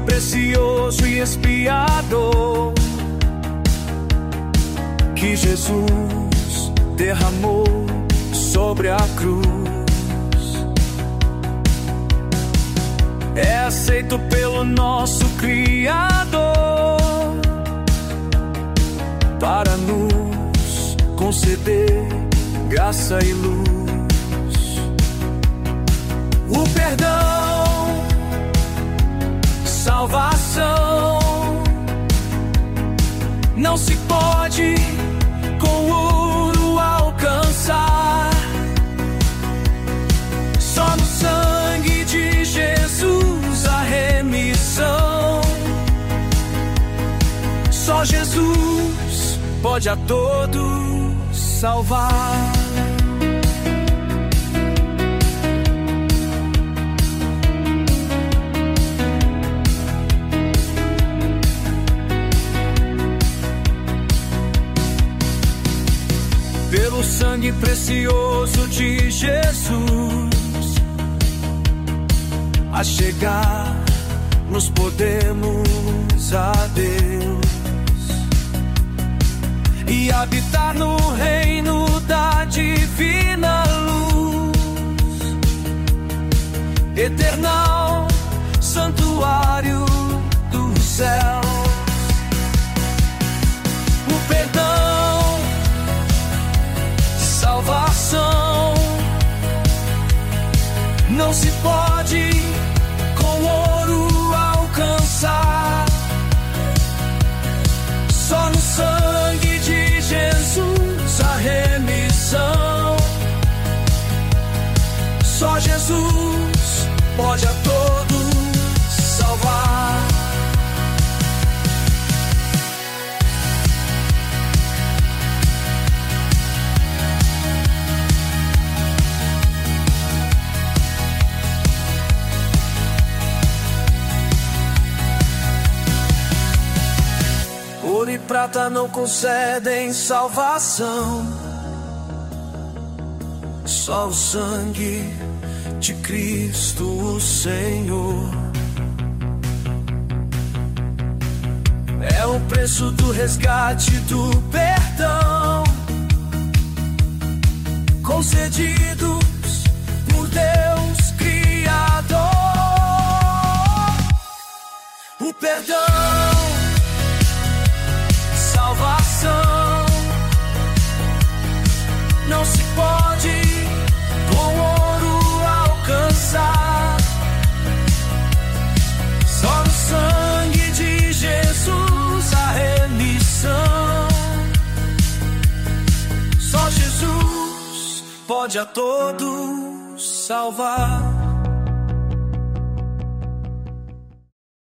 precioso e expiador que Jesus derramou sobre a cruz. É aceito pelo nosso Criador para nos conceder graça e luz. O perdão, salvação, não se pode com ouro alcançar. Só no sangue de Jesus a remissão. Só Jesus pode a todos salvar. Pelo sangue precioso de Jesus, a chegar nos podemos a Deus e habitar no reino da divina luz, eternal santuário do céu. O perdão, salvação, não se pode com ouro alcançar. Só no sangue de Jesus a remissão. Só Jesus pode a todos salvar. Ouro e prata não concedem salvação, só o sangue de Cristo o Senhor. É o preço do resgate do perdão, concedidos por Deus Criador. O perdão, salvação, não se pode com ouro alcançar. Só no sangue de Jesus a remissão. Só Jesus pode a todos salvar.